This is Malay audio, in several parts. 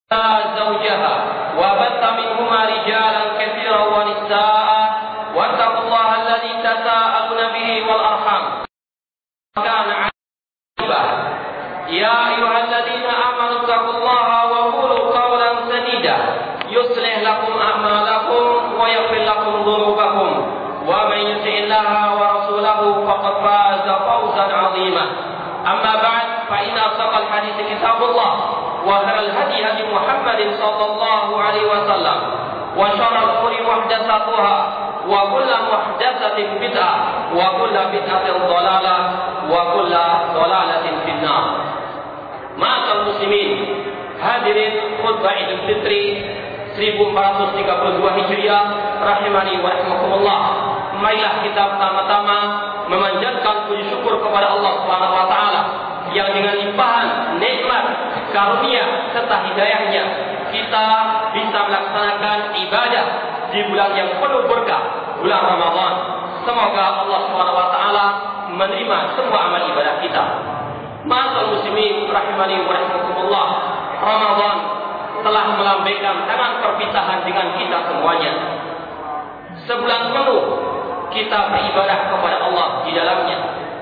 زوجها وبث منهما رجالا كثيرا ونساء واتقوا الله الذي تساءلون به والأرحام كان عقيبا يا أيها الذين آمنوا اتقوا الله وقولوا قولا سديدا يصلح لكم أعمالكم ويغفر لكم ذنوبكم ومن يطع الله ورسوله فقد فاز فوزا عظيما أما بعد فإن أصدق الحديث كتاب الله وخير الهدي هدي محمد صلى الله عليه وسلم وشر الأمور محدثاتها وكل محدثة بدعة وكل بدعة ضلالة وكل ضلالة في النار. Ma'asyiral muslimin, hadirin khutbah Idul Fitri 1432 Hijriah rahimani wa rahimakumullah. Marilah kita pertama-tama memanjatkan puji syukur kepada Allah Subhanahu wa taala yang dengan limpahan nikmat, karunia serta hidayahnya kita bisa melaksanakan ibadah di bulan yang penuh berkah, bulan Ramadan. Semoga Allah Subhanahu wa taala menerima semua amal ibadah kita. Ma'asyiral muslimin rahimani wa rahimakumullah, Ramadan telah melambaikan tangan perpisahan dengan kita semuanya. Sebulan penuh kita beribadah kepada Allah di dalamnya.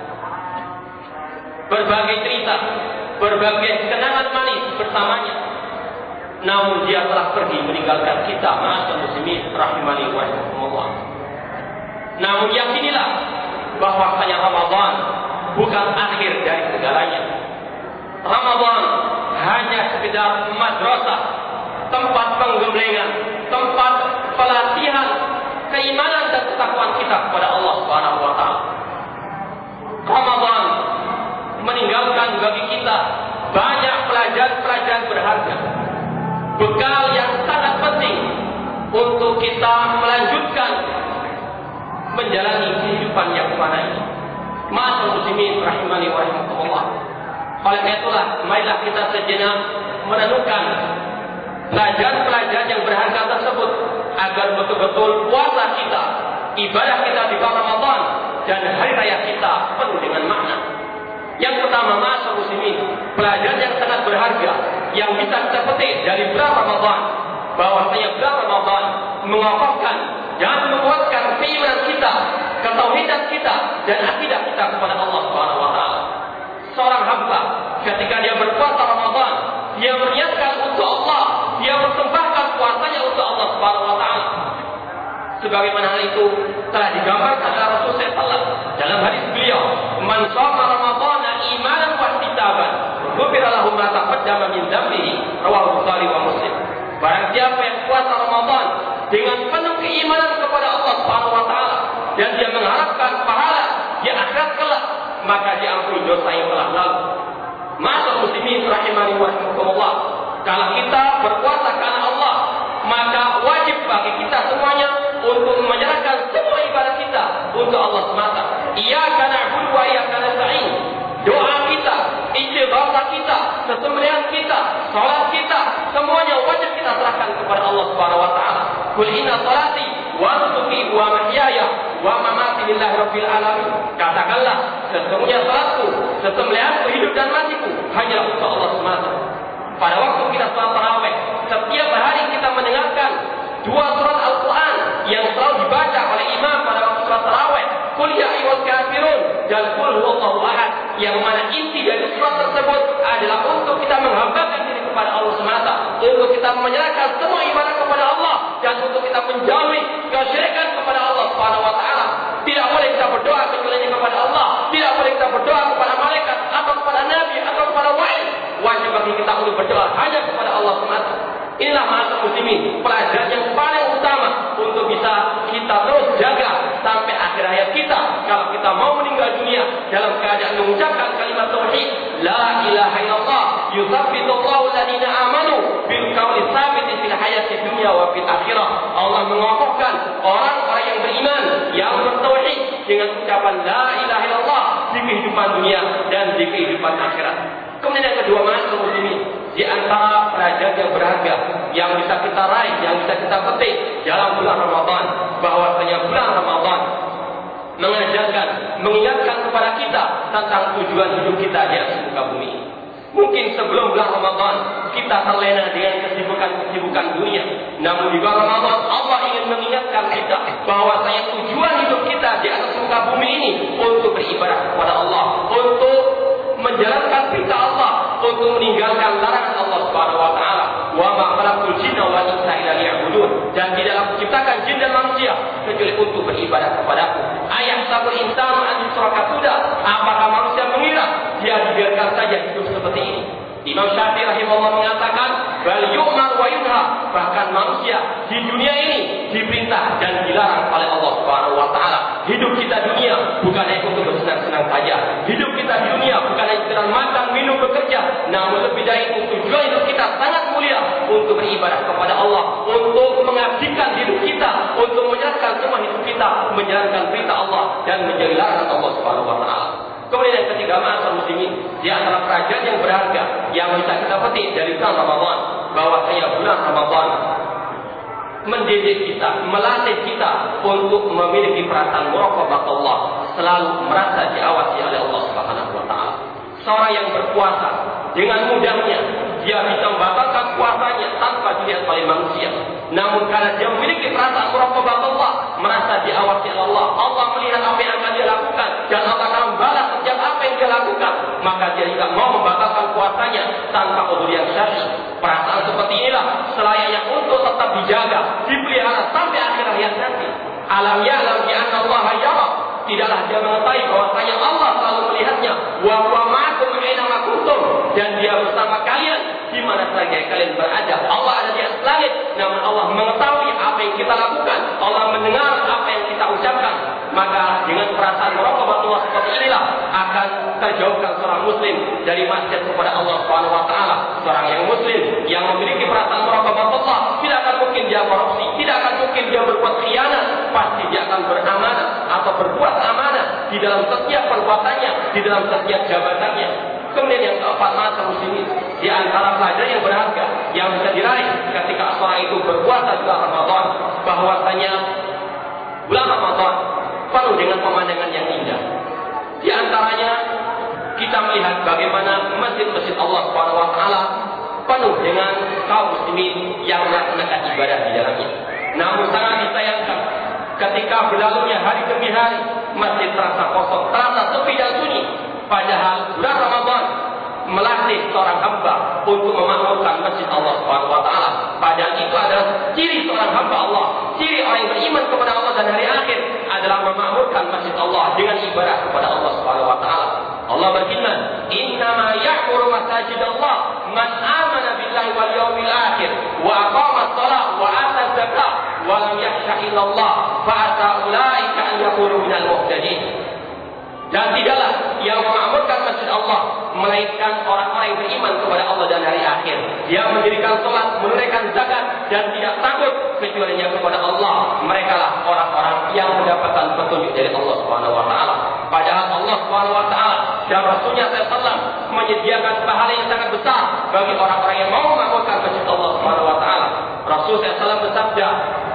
Berbagai cerita, berbagai kenangan manis bersamanya. Namun dia telah pergi meninggalkan kita, ma'asyiral muslimin rahimani wa rahimakumullah. Namun yakinilah bahwasanya Ramadan bukan akhir dari segalanya. Ramadan hanya sekedar madrasah, tempat penggemblengan, tempat pelatihan keimanan dan ketakwaan kita kepada Allah Subhanahu wa taala. Ramadan meninggalkan bagi kita banyak pelajaran-pelajaran berharga, bekal yang sangat penting untuk kita melanjutkan menjalani kehidupan yang fana ini. Ma'asyiral muslimin rahimani wa rahimakumullah. Oleh karena itulah, marilah kita sejenak merenungkan pelajaran-pelajaran yang berharga tersebut agar betul-betul puasa kita, ibadah kita di bulan Ramadan dan hari raya kita penuh dengan makna. Yang pertama, ma'asyiral muslimin, pelajaran yang sangat berharga yang bisa kita petik dari bulan Ramadan, bahwasanya bulan Ramadan mengokohkan dan menguatkan keimanan kita, ketauhidan kita dan akidah kita kepada Allah Subhanahu wa taala. Seorang hamba ketika dia berpuasa Ramadan, dia berniatkan untuk Allah, dia persembahkan puasanya untuk Allah Subhanahu wa taala. Sebagaimana hal itu telah digambarkan oleh Rasul sallallahu dalam hadis beliau, "Man shoma Ramadhana imanan wa ihtisaban, ghufira lahu ma taqaddama min dhanbihi." Rawahu Bukhari wa Muslim. Barang siapa yang puasa Ramadan dengan penuh keimanan kepada Allah Subhanahu wa taala dan dia mengharapkan pahala di akhirat kelak, maka diampuni dosa yang telah lalu. Ma'asyiral muslimin rahimani wa rahimakumullah, kalau kita berpuasa karena Allah, maka wajib bagi kita semuanya untuk menyerahkan semua ibadah kita untuk Allah semata. Iyyaka na'budu wa iyyaka nasta'in. Doa kita, istighatsah kita, sesembelihan kita, salat kita, semuanya wajib kita serahkan kepada Allah Subhanahu wa taala. Qul inna salati wa nusuki wa mahyaya wa mamati lillahi rabbil alamin. Katakanlah, sesungguhnya salatku, sesembelihanku, hidup dan matiku hanya untuk Allah semata. Pada waktu kita salat tarawih, setiap hari kita mendengarkan dua surat Al-Quran yang selalu dibaca oleh imam pada waktu salat tarawih. Qul ya ayyuhal kafirun dan qul huwallahu ahad, yang mana inti dari surat tersebut adalah untuk kita menghambakan diri kepada Allah semata, untuk kita menyerahkan semua ibadah kepada Allah dan untuk kita menjauhi kesyirikan kepada Allah Subhanahu wa taala. Tidak boleh kita berdoa kecuali kepada Allah, tidak boleh kita berdoa kepada malaikat atau kepada nabi atau kepada wali. Wajib bagi kita untuk berdoa hanya kepada Allah semata. Inilah ma'asyiral muslimin, pelajaran yang paling utama untuk bisa kita terus jaga sampai akhir hayat kita. Kalau kita mau meninggal dunia dalam keadaan mengucapkan kalimat tauhid, la ilaha illallah, yutsabbitullahu alladziina amanu bil qawli tsabit fil hayati dunya wa fil akhirah. Allah mengokohkan orang-orang yang beriman, yang bertauhid dengan ucapan la ilaha illallah di kehidupan dunia dan di kehidupan akhirat. Kemudian yang kedua, ma'asyiral muslimin, di antara pelajaran yang berharga yang bisa kita raih, yang bisa kita petik dalam bulan Ramadan, bahwasanya bulan Ramadan mengajarkan, mengingatkan kepada kita tentang tujuan hidup kita di atas muka bumi. Mungkin sebelum bulan Ramadan kita terlena dengan kesibukan Namun di bulan Ramadan Allah ingin mengingatkan kita bahwasanya tujuan hidup kita di atas muka bumi ini untuk beribadah kepada Allah, untuk menjalankan perintah Allah, untuk meninggalkan larangan Allah Subhanahu wa taala. Wa ma khalaqtul jinna wal insa illa liya'budun. Dan tidaklah menciptakan jin dan manusia kecuali untuk beribadah kepadaku. Ayat sabul insanu an yusraka sudah. Apakah manusia mengira dia dibiarkan saja hidup seperti ini? Imam Syafi'i rahimahullah mengatakan, bal yu'mar wa yunha. Bahkan manusia di dunia ini diperintah dan dilarang oleh Allah Subhanahu wa taala. Hidup kita dunia bukan hanya untuk bersenang-senang saja. Hidup kita di dunia bukan hanya sekedar makan, minum, bekerja, namun lebih dari itu tujuan hidup kita sangat mulia untuk beribadah kepada Allah, untuk mengabdikan hidup kita, untuk menjalankan semua hidup kita, menjalankan perintah Allah dan menjauhi larangan Allah Subhanahu wa taala. Kemudian yang ketiga, ma'asyiral muslimin, di antara pelajaran yang berharga yang bisa kita petik dari bulan Ramadan, bahwasanya bulan Ramadan mendidik kita, melatih kita untuk memiliki perasaan muraqabah Allah, selalu merasa diawasi oleh Allah Subhanahu wa taala. Seorang yang berpuasa dengan mudahnya dia bisa membatalkan puasanya tanpa dilihat oleh manusia. Namun karena dia memiliki perasaan muraqabah Allah, merasa diawasi oleh Allah, Allah melihat apa yang akan dia lakukan dan Allah akan membalas setiap apa yang dia lakukan, maka dia tidak mau membatalkan puasanya tanpa uzur yang syar'i. Perasaan seperti inilah selayaknya untuk tetap dijaga, dipelihara sampai akhir hayat nanti. Alam ya'lam bi anna Allah yara. Tidaklah dia mengetahui bahwasanya Allah selalu melihatnya. Wa huwa ma'akum aina ma kuntum. Dan dia bersama kalian di mana saja kalian berada. Allah ada di atas langit, namun Allah mengetahui apa yang kita lakukan. Allah mendengar apa yang kita ucapkan. Maka dengan perasaan muraqabah Allah seperti inilah akan terjauhkan seorang muslim dari maksiat kepada Allah Subhanahu wa taala. Seorang yang muslim yang memiliki perasaan muraqabah Allah, tidak akan mungkin dia korupsi, tidak akan mungkin dia berbuat khianat, pasti dia akan beramanah atau berbuat amanah di dalam setiap perbuatannya, di dalam setiap jabatannya. Kemudian yang keempat, ma'asyiral muslimin, di antara pelajaran yang berharga yang bisa diraih ketika seorang itu berpuasa di bulan Ramadan, bahwasanya bulan Ramadan penuh dengan pemandangan yang indah. Di antaranya kita melihat bagaimana masjid-masjid Allah Subhanahu wa taala penuh dengan kaum muslimin yang melaksanakan ibadah di dalamnya. Namun sangat disayangkan ketika berlalunya hari demi hari, masjid terasa kosong, terasa sepi dan sunyi. Padahal bulan Ramadan melatih seorang hamba untuk memakmurkan masjid Allah Subhanahu wa taala. Padahal itu adalah ciri seorang hamba Allah, ciri orang yang beriman kepada Allah dan hari akhir adalah memakmurkan masjid Allah dengan ibadah kepada Allah Subhanahu wa taala. Allah berfirman, "Innama ya'muru masajidallah man amana billahi wal yawmil akhir wa aqama shalah wa ata zakah wa lam yakhsha illallah fa asa ulaika an yakunu minal muhtadin." Dan tidaklah yang memakmurkan masjid Allah melainkan orang-orang yang beriman kepada Allah dan hari akhir. Dia mendirikan salat, menunaikan zakat dan tidak takut kecuali kepada Allah. Merekalah orang-orang yang mendapatkan petunjuk dari Allah Subhanahu wa taala. Padahal Allah Subhanahu wa taala dan Rasulnya sallallahu menyediakan pahala yang sangat besar bagi orang-orang yang mau memakmurkan masjid Allah Subhanahu wa taala. Rasul sallallahu bersabda,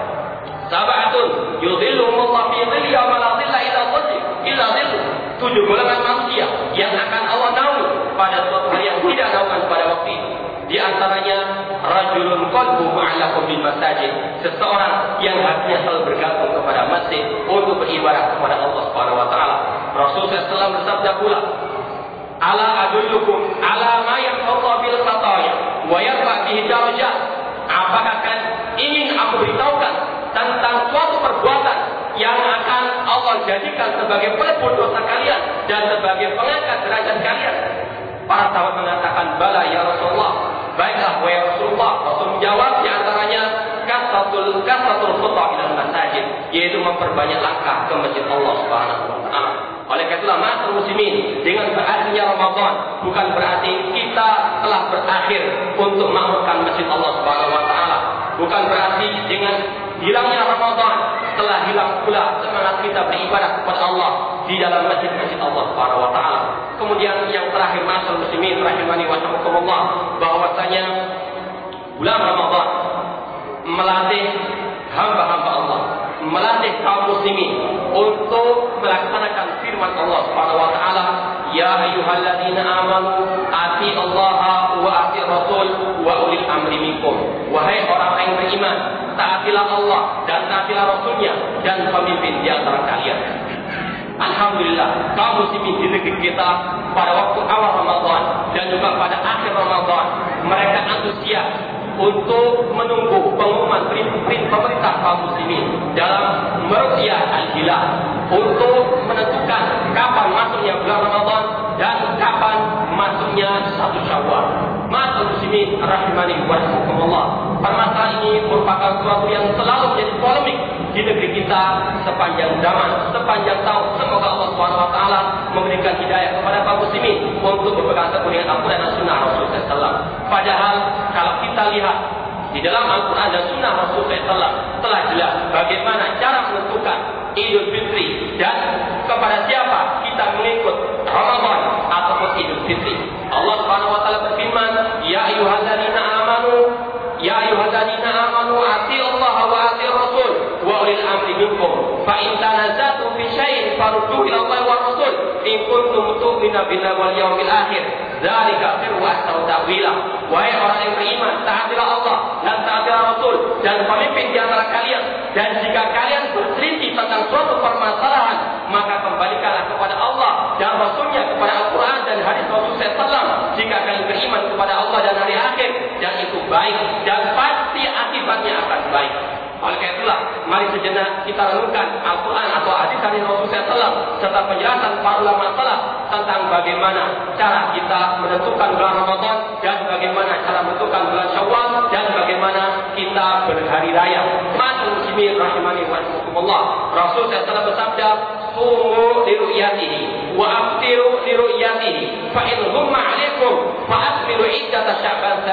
"Sab'atun yudhilluhumullahu fi dhillihi wa la dhilla illa dhilluh." 7 golongan manusia yang akan Allah naungi pada suatu hari yang tidak naungan pada waktu itu. Di antaranya rajulun qalbuhu mu'allaqun bil masajid, seseorang yang hatinya selalu bergantung kepada masjid untuk beribadah kepada Allah Subhanahu wa taala. Rasulullah SAW bersabda pula, "Ala adullukum ala ma yanfa'u bil khataya wa yarfa bihi darajat." Apakah kan ingin aku beritahukan tentang suatu perbuatan yang akan Allah jadikan sebagai pelebur dosa kalian dan sebagai pengangkat derajat kalian? Para sahabat mengatakan, "Bala ya Rasulullah." Baiklah wahai Rasulullah. Rasul menjawab, di antaranya kasratul khutbah ila masajid, yaitu memperbanyak langkah ke masjid Allah Subhanahu wa taala. Oleh karena itulah ma'asyiral muslimin, dengan berakhirnya Ramadan bukan berarti kita telah berakhir untuk memakmurkan masjid Allah Subhanahu wa taala. Bukan berarti dengan hilangnya Ramadan telah hilang pula semangat kita beribadah kepada Allah di dalam masjid-masjid Allah Subhanahu wa taala. Kemudian yang terakhir, ma'asyiral muslimin rahimani wa rahimakumullah, bahwasanya bulan Ramadan melatih hamba-hamba Allah, melatih kaum muslimin untuk melaksanakan firman Allah Subhanahu wa taala, "Ya ayyuhalladzina amanu atiillaha wa atiir rasul wa ulil amri minkum." Wahai orang-orang yang beriman, taatilah Allah dan taatilah Rasulnya dan pemimpin di antara kalian. Alhamdulillah, kaum muslimin di negeri kita pada waktu awal Ramadan dan juga pada akhir Ramadan, mereka antusias untuk menunggu pengumuman pemerintah kaum muslimin dalam meruqyah al-hilal untuk menentukan kapan masuknya bulan Ramadan dan kapan masuknya 1 Syawal. Ma'asyiral muslimin rahimani wa rahimakumullah. Permasalahan ini merupakan sesuatu yang selalu menjadi polemik di negeri kita sepanjang zaman, sepanjang tahun. Semoga Allah Subhanahu wa taala memberikan hidayah kepada kaum muslimin untuk berpegang teguh dengan Al-Qur'an dan Sunnah Rasulullah SAW. Padahal kalau kita lihat di dalam Al-Quran dan Sunnah Rasulullah SAW telah jelas bagaimana cara menentukan Idul Fitri dan kepada siapa kita mengikut Ramadan ataupun Idul Fitri. Allah Subhanahu wa taala berfirman, "Ya ayyuhalladzina amanu atii'u Allah wa atii'ur Rasul wa ulil amri minkum fa in tanaza'tum fi syai'in farudduhu ila Allah wa Rasul in kuntum tu'minuna billahi wal yawmil akhir dzalika khairu wa ahsanu ta'wila." Wahai orang yang beriman, taatilah Allah dan taatilah Rasul dan pemimpin di antara kalian, dan jika kalian berselisih tentang suatu permasalahan, maka kembalikanlah kepada Allah dan Rasulnya, kepada Al-Quran dan hadis Rasulullah SAW. Jika kalian beriman kepada Allah dan hari akhir, dan itu baik dan pasti akibatnya akan baik. Oleh karena itulah, mari sejenak kita renungkan Al-Quran atau hadis-hadis Rasulullah SAW serta penjelasan para ulama salaf tentang bagaimana cara kita menentukan bulan Ramadan dan bagaimana cara menentukan bulan Syawal dan bagaimana kita berhari raya. Ma'asyiral muslimin rahimani wa rahimakumullah. Rasulullah SAW bersabda, "Sumu li ru'yatihi wa aftiru li ru'yatihi fa in ghumma 'alaikum fa akmilu 'iddata Sya'ban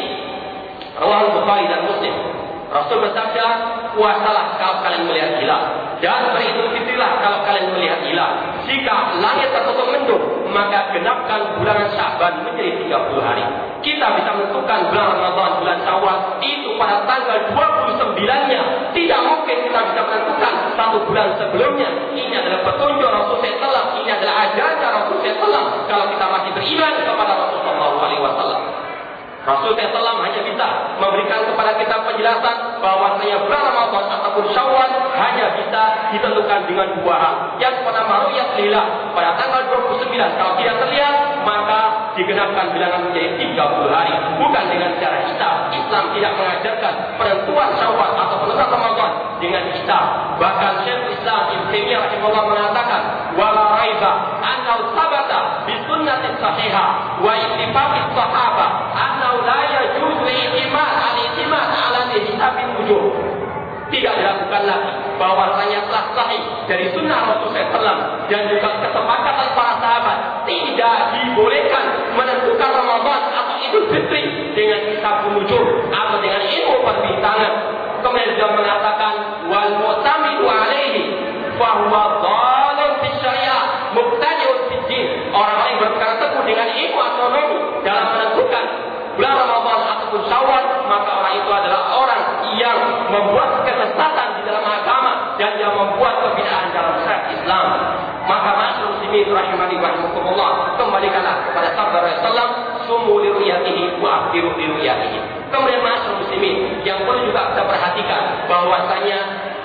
30." Riwayat Bukhari dan Muslim. Rasul bersabda, puasalah kalau kalian melihat hilal, dan beridul fitrilah kalau kalian melihat hilal. Jika langit tertutup mendung, maka genapkan bulan Sya'ban menjadi 30 hari. Kita bisa menentukan bulan Ramadan, bulan Syawal itu pada tanggal 29-nya. Tidak mungkin kita bisa menentukan 1 bulan sebelumnya. Ini adalah petunjuk Rasulullah SAW. Ini adalah ajaran Rasulullah SAW. Kalau kita masih beriman kepada Rasulullah SAW. Rasulullah SAW hanya bisa memberikan kepada kita penjelasan bahwasanya bulan Ramadan ataupun Syawal hanya bisa ditentukan dengan 2 hal. Yang pertama, ru'yat hilal pada tanggal 29. Kalau tidak terlihat, maka digenapkan bilangan menjadi 30 hari. Bukan dengan cara hisab. Islam tidak mengajarkan penentuan Syawal atau penentuan Ramadan dengan hisab. Bahkan Syekh Islam Ibnu Taimiyah rahimahullah mengatakan, "Wala raiba annahu sabata bi sunnatin sahihah wa ittifaqis sahabah annahu la yajuzu i'timad al-i'timad 'ala hisabin wujub." Tidak dilakukan lagi bahwasanya telah sahih dari sunnah Rasulullah SAW dan juga kesepakatan para sahabat tidak dibolehkan menentukan Ramadan atau Idul Fitri dengan hisab wujub atau dengan ilmu perbintangan. Kemudian dia mengatakan, "Wal mu'tamidu 'alaihi fa huwa dhalun fi syariah mubtadi'un fi din." Orang yang berpegang teguh dengan ilmu astronomi dalam menentukan bulan Ramadan ataupun Syawal, maka orang itu adalah orang yang membuat kesesatan di dalam agama dan yang membuat kebid'ahan dalam syariat Islam. Maka ma'asyiral muslimin rahimani wa rahimakumullah, kembalikanlah kepada sabda Rasulullah, "Sumu li ru'yatihi wa aftiru li ru'yatihi." Kemudian ma'asyiral muslimin, yang perlu juga kita perhatikan bahwasanya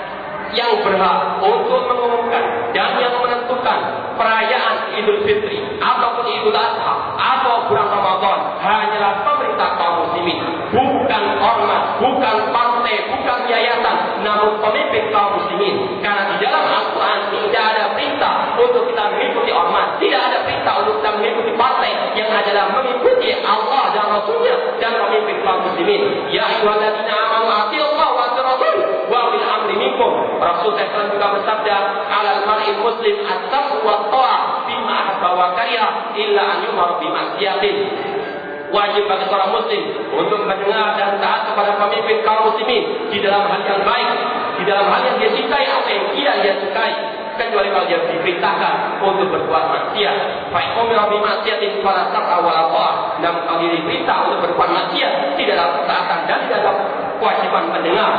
yang berhak untuk mengumumkan dan yang menentukan perayaan Idul Fitri ataupun Idul Adha atau bulan Ramadan hanyalah pemerintah kaum muslimin, bukan ormas, bukan partai, bukan yayasan, namun pemimpin kaum muslimin. Karena di dalam Al-Quran tidak ada perintah untuk kita mengikuti ormas, tidak ada perintah untuk kita mengikuti partai, yang adalah mengikuti Allah dan Rasulnya dan pemimpin kaum muslimin. Ya ayyuhalladzina amanu atii'u Allah wa atii'ur Rasul wa ulil amri minkum. Rasul SAW juga bersabda, "Alal mar'il muslim at-taqwa wa ta'ah bima ahabba wa kariha illa an yumar bi ma'siyatin." Wajib bagi seorang muslim untuk mendengar dan taat kepada pemimpin kaum muslimin di dalam hal yang baik, di dalam hal yang dia cintai atau yang tidak dia sukai, kecuali kalau dia diperintahkan untuk berbuat maksiat. Fa in umira bi ma'siyatin fala ta'a wa la ta'ah. Namun kalau dia diperintah untuk berbuat maksiat, tidak ada ketaatan dan tidak ada kewajiban mendengar.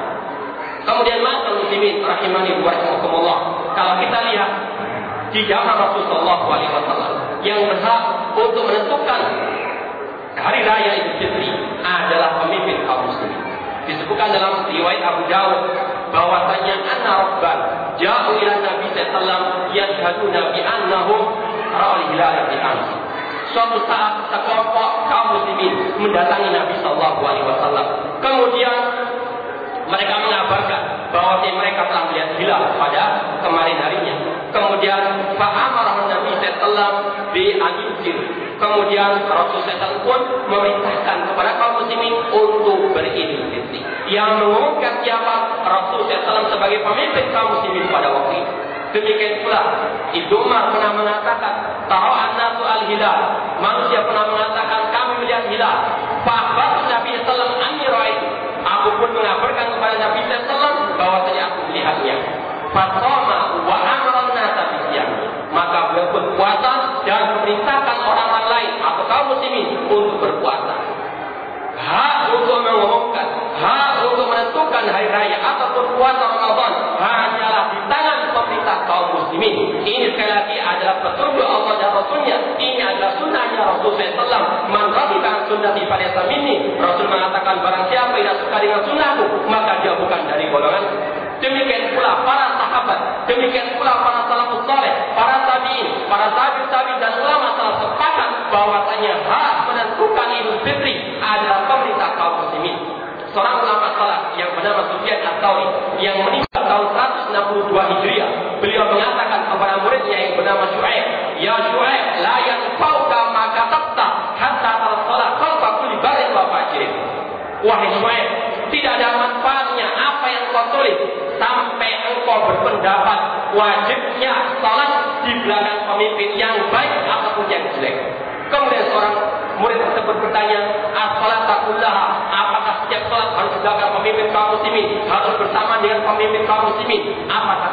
Kemudian ma'asyiral muslimin rahimani wa rahimakumullah, kalau kita lihat di zaman Rasulullah SAW, yang berhak untuk menentukan hari raya Idul Fitri adalah pemimpin kaum muslimin. Disebutkan disebutkan dalam riwayat Abu Dawud bahwasanya anna rabban ja'u ila Nabi sallallahu alaihi wasallam yashhaduna bi annahum ra'al hilal bi ams. Suatu saat sekelompok kaum muslimin mendatangi Nabi sallallahu alaihi wasallam. Kemudian mereka mengabarkan bahwa mereka telah melihat hilal pada kemarin harinya. Kemudian fa'amara Nabi sallallahu alaihi wasallam bi an-yusir. Kemudian Rasulullah SAW pun memerintahkan kepada kaum muslimin untuk beridul fitri. Yang mengumumkan siapa? Rasulullah SAW sebagai pemimpin kaum muslimin pada waktu itu. Demikian pula Ibnu Umar pernah mengatakan, "Tara'an nasu al-hilal." Manusia pernah mengatakan, "Kami melihat hilal." Fa'akhbartu Nabi sallallahu alaihi wasallam, aku pun mengabarkan kepada Nabi sallallahu alaihi wasallam bahwasanya aku melihatnya. Fasoma wa amara an-nasa bisiyam. Maka beliau pun puasa dan memerintahkan orang-orang lain atau kaum muslimin untuk berpuasa. Hak untuk mengumumkan, hak untuk menentukan hari raya ataupun puasa Ramadan hanyalah di tangan pemerintah kaum muslimin. Ini sekali lagi adalah petunjuk Allah dan Rasulnya. Ini adalah sunnahnya Rasulullah SAW. Man rabikan sunnati falaysa minni. Rasul mengatakan barang siapa yang suka dengan sunnahku maka dia bukan dari golongan. Demikian pula para sahabat, demikian pula para salafus saleh, para tabi'in, para tabi'in dan ulama telah sepakat bahwasanya hak menentukan Idul Fitri adalah pemerintah kaum muslimin. Seorang ulama salaf yang bernama Sufyan Ats-Tsauri yang meninggal tahun 162 Hijriah, beliau mengatakan kepada muridnya yang bernama Syu'aib, "Ya Syu'aib, la yanfa'uka ma katabta hatta tarsala qalba kulli barin wa fajirin." Wahai Syu'aib, tidak ada manfaatnya apa yang kau tulis sampai engkau berpendapat wajibnya salat di belakang pemimpin yang baik ataupun yang jelek. Kemudian seorang murid tersebut bertanya, "As-salata kullaha?" Apakah setiap salat harus di belakang pemimpin kaum muslimin, harus bersama dengan pemimpin kaum muslimin? Apa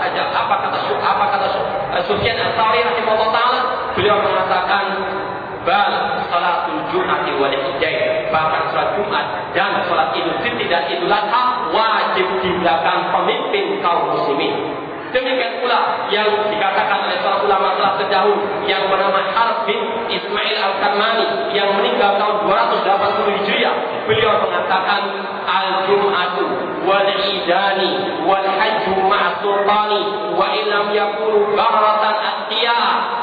kata Sufyan Ats-Tsauri rahimahullah taala? Beliau mengatakan, "Bal salatul Jum'ati wal Idain." Bahkan salat Jumat dan salat Idul Fitri dan Idul Adha wajib di belakang pemimpin kaum muslimin. Demikian pula yang dikatakan oleh seorang ulama telah terdahulu yang bernama Harb bin Ismail Al-Karmani yang meninggal tahun 280 Hijriah. Beliau mengatakan, "Al-Jum'atu wal Idani wal Hajju ma'sultani wa illam yakunu baratan atqiya."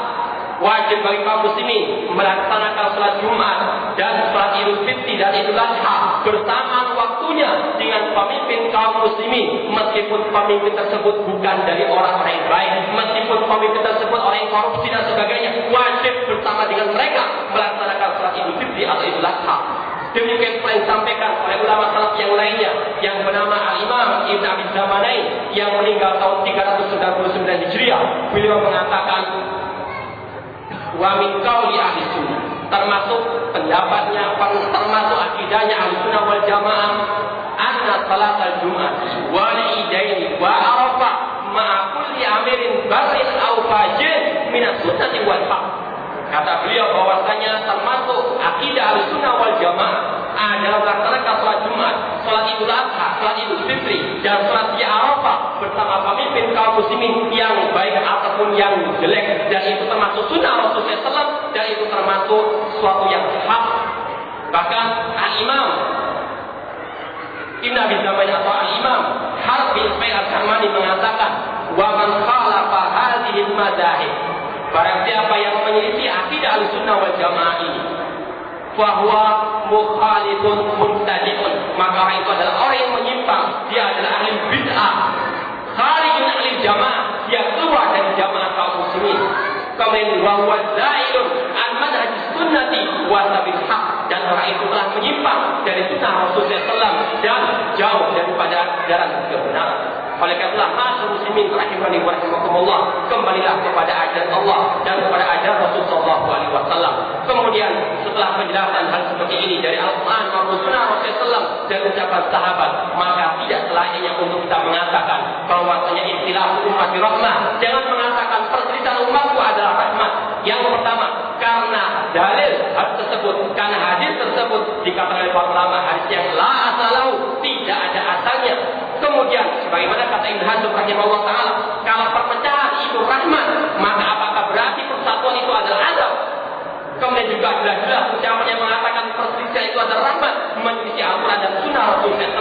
Wajib bagi kaum muslimin melaksanakan salat Jumat dan salat Idul Fitri dan Idul Adha bersamaan waktunya dengan pemimpin kaum muslimin, meskipun pemimpin tersebut bukan dari orang-orang yang baik, meskipun pemimpin tersebut orang yang korupsi dan sebagainya, wajib bersama dengan mereka melaksanakan salat Idul Fitri atau Idul Adha. Demikian pula yang disampaikan oleh ulama salaf yang lainnya yang bernama Al-Imam Ibn Abi Zamanain yang meninggal tahun 399 Hijriah. Beliau mengatakan, "Wa min qauli ahli sunnah," termasuk pendapatnya, termasuk akidahnya ahli sunnah wal jamaah, "anna salat al-Jum'ah wal Idaini wa Arafah ma'a kulli amirin barin aw fajir min as-sunnati wal haq." Kata beliau bahwasanya termasuk akidah ahli sunnah wal jamaah adalah melaksanakan salat Jumat, salat Idul Adha, salat Idul Fitri dan salat di Arafah bersama pemimpin kaum muslimin yang baik ataupun yang jelek, dan itu termasuk sunnah Rasulullah SAW dan itu termasuk suatu yang hak. Bahkan Al-Imam Ibn Abi Zamanain atau Al-Imam Harb bin Ismail Al-Karmani mengatakan, "Wa man khalafa hadhihi al-madzahib," barang siapa yang menyelisih akidah Ahlussunnah wal Jamaah ini, fahuwa mukhalifun mubtadi'un, maka orang itu adalah orang yang menyimpang, dia adalah ahli bid'ah, kharijun ahli jamaah, dia keluar dari jamaah kaum muslimin. Kemudian wa huwa zailun an manhaj sunnati wa sabil haq, dan orang itu telah menyimpang dari sunnah Rasulullah SAW dan jauh daripada jalan kebenaran. Oleh karena itu, muslimin rahimani wa rahimakumullah, kembalilah kepada ajaran Allah dan kepada ajaran Rasulullah SAW. Kemudian setelah penjelasan hal seperti ini dari Al-Quran maupun Sunnah Rasulullah SAW dan ucapan sahabat, maka tidak selayaknya untuk kita mengatakan bahwasanya istilah umat rahmah. Jangan mengatakan perselisihan umatku adalah rahmat. Yang pertama, karena dalil hadis tersebut, karena hadis tersebut dikatakan oleh para ulama hadis yang la asalahu, tidak ada asalnya. Kemudian sebagaimana kata Ibnu Hazm rahimahullah taala, kalau perpecahan itu rahmat, maka apakah berarti persatuan itu adalah azab? Kemudian juga jelas-jelas ucapan yang mengatakan perselisihan itu adalah rahmat, menyelisih Al-Quran dan Sunnah Rasulullah SAW.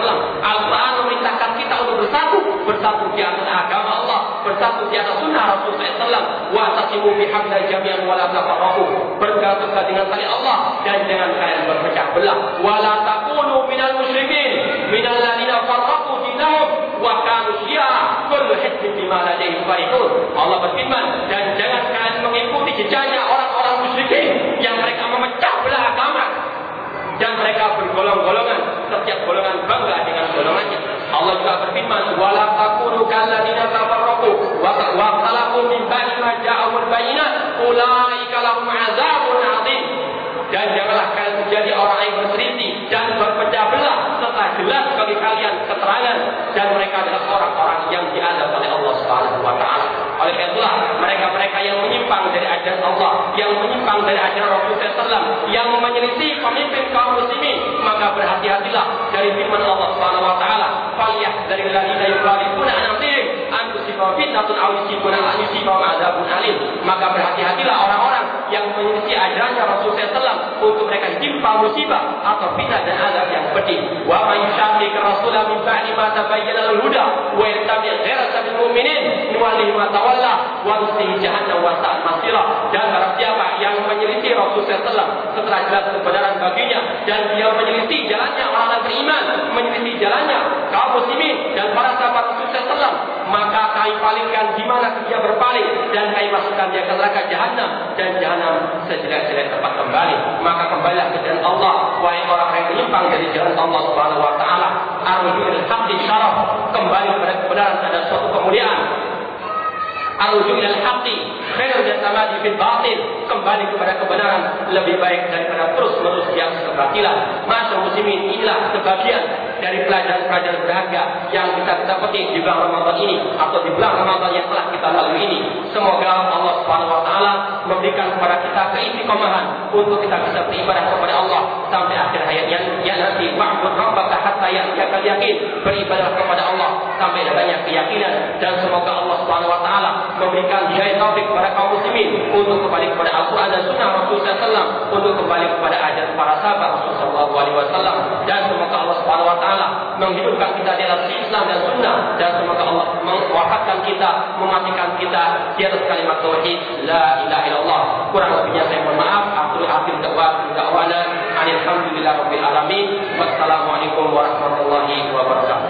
Al-Quran memerintahkan kita untuk bersatu di atas agama Allah, bersatu di atas sunnah Rasulullah SAW. Wa'tasimu bihablillah jami'an wa la tafarraqu. Bergantung dengan tali Allah dan jangan kalian berpecah belah. Wa la takunu minal musyrikin, minal ladzina farraqu dinahum wa kanu syi'a kullu hizbin bima ladaihim farihun. Allah berfirman, dan jangan kalian mengikuti jejaknya orang-orang musyrikin yang mereka memecah belah agama dan mereka bergolong-golongan, setiap golongan bangga dengan golongannya. Allah juga berfirman, wala takunu kalladzina tafarraqu wa ikhtalafu min ba'di ma ja'ahumul bayyinat ulaika lahum 'adzabun 'adzim. Dan janganlah kalian menjadi orang yang berselisih dan berpecah belah setelah jelas bagi kalian keterangan, dan mereka adalah orang-orang yang diazab oleh Allah Subhanahu wa taala. Oleh karena itulah mereka-mereka yang menyimpang dari ajaran Allah, yang menyimpang dari ajaran Rasulullah SAW, yang menyelisih pemimpin kaum muslimin, maka berhati-hatilah dari firman Allah Subhanahu wa taala, "Falyahdharil ladzina yukhalifuna an amrih an tusibahum fitnatun aw yusibahum 'adzabun alim." Maka berhati-hatilah orang-orang yang menyelisih ajarannya Rasulullah SAW untuk mereka ditimpa musibah atau fitnah dan azab yang pedih. Wa may yushaqiqir rasula min ba'di ma tabayyana al-huda wa yattabi' ghayra sabilil mu'minin nuwallihi ma tawalla wa nuslihi jahannam wa sa'at masira. Dan barang siapa yang menyelisih Rasulullah SAW setelah jelas kebenaran baginya, dan dia menyelisih jalannya orang-orang beriman, menyelisih jalannya kaum muslimin dan para sahabat Rasulullah SAW, maka kami palingkan di mana dia berpaling, dan kami masukkan dia ke neraka jahanam, dan jahanam sejelek-jelek tempat kembali. Maka kembalilah ke jalan Allah, wahai orang yang menyimpang dari jalan Allah Subhanahu wa taala. Arju'il haqqi syaraf, kembali kepada kebenaran ada suatu kemuliaan. Arju'il haqqi khairun min samadi fil batil, kembali kepada kebenaran lebih baik daripada terus-menerus yang kebatilan. Masyaallah muslimin, inilah sebagian dari pelajaran-pelajaran berharga yang kita petik di bulan Ramadan ini, atau di bulan Ramadan yang telah kita lalui ini. Semoga Allah Subhanahu wa taala memberikan kepada kita keistiqomahan untuk kita bisa beribadah kepada Allah sampai akhir hayatnya. Ya nanti wa'bud rabbaka hatta ya'tiyakal yaqin, beribadah kepada Allah sampai adanya keyakinan. Dan semoga Allah Subhanahu wa taala memberikan hidayah taufik kepada kaum muslimin untuk kembali kepada Al-Quran dan Sunnah Rasulullah SAW, untuk kembali kepada ajaran para sahabat Rasulullah SAW. Dan semoga Allah Subhanahu wa taala menghidupkan kita di atas Islam dan Sunnah, dan semoga Allah mewafatkan kita, mematikan kita di atas kalimat tauhid la ilaha illallah. Kurang lebihnya saya mohon maaf. Akhir da'wana alhamdulillahirabbil alamin. Wassalamualaikum warahmatullahi wabarakatuh.